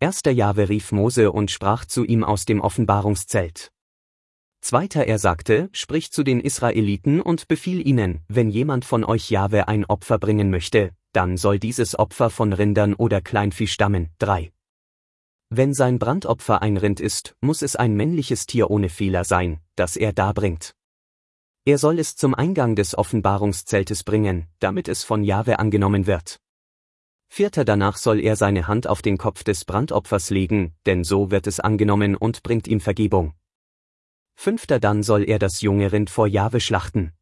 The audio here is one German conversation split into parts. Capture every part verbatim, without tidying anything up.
Erster Jahwe rief Mose und sprach zu ihm aus dem Offenbarungszelt. Zweiter er sagte, sprich zu den Israeliten und befiehl ihnen, wenn jemand von euch Jahwe ein Opfer bringen möchte, dann soll dieses Opfer von Rindern oder Kleinvieh stammen. drei. Wenn sein Brandopfer ein Rind ist, muss es ein männliches Tier ohne Fehler sein, das er darbringt. Er soll es zum Eingang des Offenbarungszeltes bringen, damit es von Jahwe angenommen wird. Vierter danach soll er seine Hand auf den Kopf des Brandopfers legen, denn so wird es angenommen und bringt ihm Vergebung. Fünfter dann soll er das junge Rind vor Jahwe schlachten.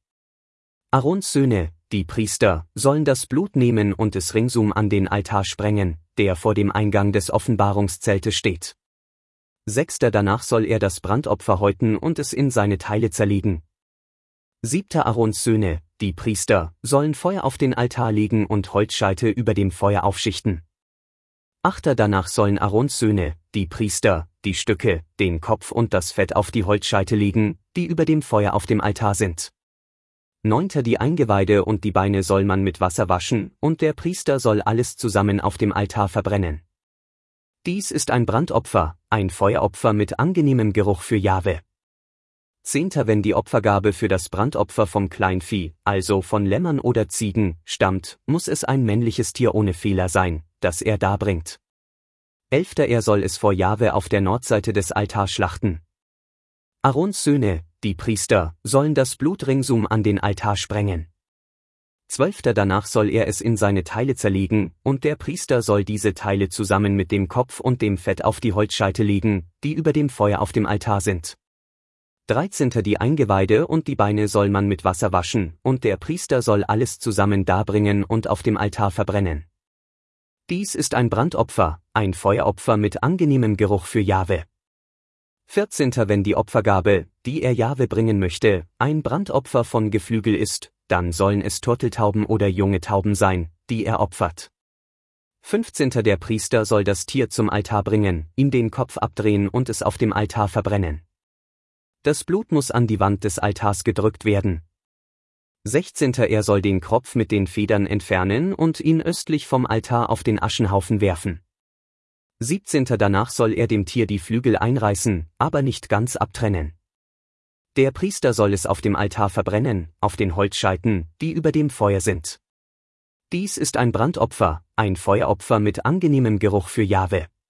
Aarons Söhne, die Priester, sollen das Blut nehmen und es ringsum an den Altar sprengen, der vor dem Eingang des Offenbarungszeltes steht. Sechster danach soll er das Brandopfer häuten und es in seine Teile zerlegen. Siebter Aarons Söhne, die Priester, sollen Feuer auf den Altar legen und Holzscheite über dem Feuer aufschichten. Achter danach sollen Aarons Söhne, die Priester, die Stücke, den Kopf und das Fett auf die Holzscheite legen, die über dem Feuer auf dem Altar sind. Neunter die Eingeweide und die Beine soll man mit Wasser waschen, und der Priester soll alles zusammen auf dem Altar verbrennen. Dies ist ein Brandopfer, ein Feueropfer mit angenehmem Geruch für Jahwe. Zehnter wenn die Opfergabe für das Brandopfer vom Kleinvieh, also von Lämmern oder Ziegen, stammt, muss es ein männliches Tier ohne Fehler sein, das er darbringt. Elfter er soll es vor Jahwe auf der Nordseite des Altars schlachten. Aarons Söhne, die Priester, sollen das Blut ringsum an den Altar sprengen. Zwölfter danach soll er es in seine Teile zerlegen, und der Priester soll diese Teile zusammen mit dem Kopf und dem Fett auf die Holzscheite legen, die über dem Feuer auf dem Altar sind. Dreizehnter die Eingeweide und die Beine soll man mit Wasser waschen, und der Priester soll alles zusammen darbringen und auf dem Altar verbrennen. Dies ist ein Brandopfer, ein Feueropfer mit angenehmem Geruch für Jahwe. Vierzehnter wenn die Opfergabe, die er Jahwe bringen möchte, ein Brandopfer von Geflügel ist, dann sollen es Turteltauben oder junge Tauben sein, die er opfert. Fünfzehnter der Priester soll das Tier zum Altar bringen, ihm den Kopf abdrehen und es auf dem Altar verbrennen. Das Blut muss an die Wand des Altars gedrückt werden. Sechzehnter er soll den Kropf mit den Federn entfernen und ihn östlich vom Altar auf den Aschenhaufen werfen. Siebzehnter danach soll er dem Tier die Flügel einreißen, aber nicht ganz abtrennen. Der Priester soll es auf dem Altar verbrennen, auf den Holzscheiten, die über dem Feuer sind. Dies ist ein Brandopfer, ein Feueropfer mit angenehmem Geruch für Jahwe.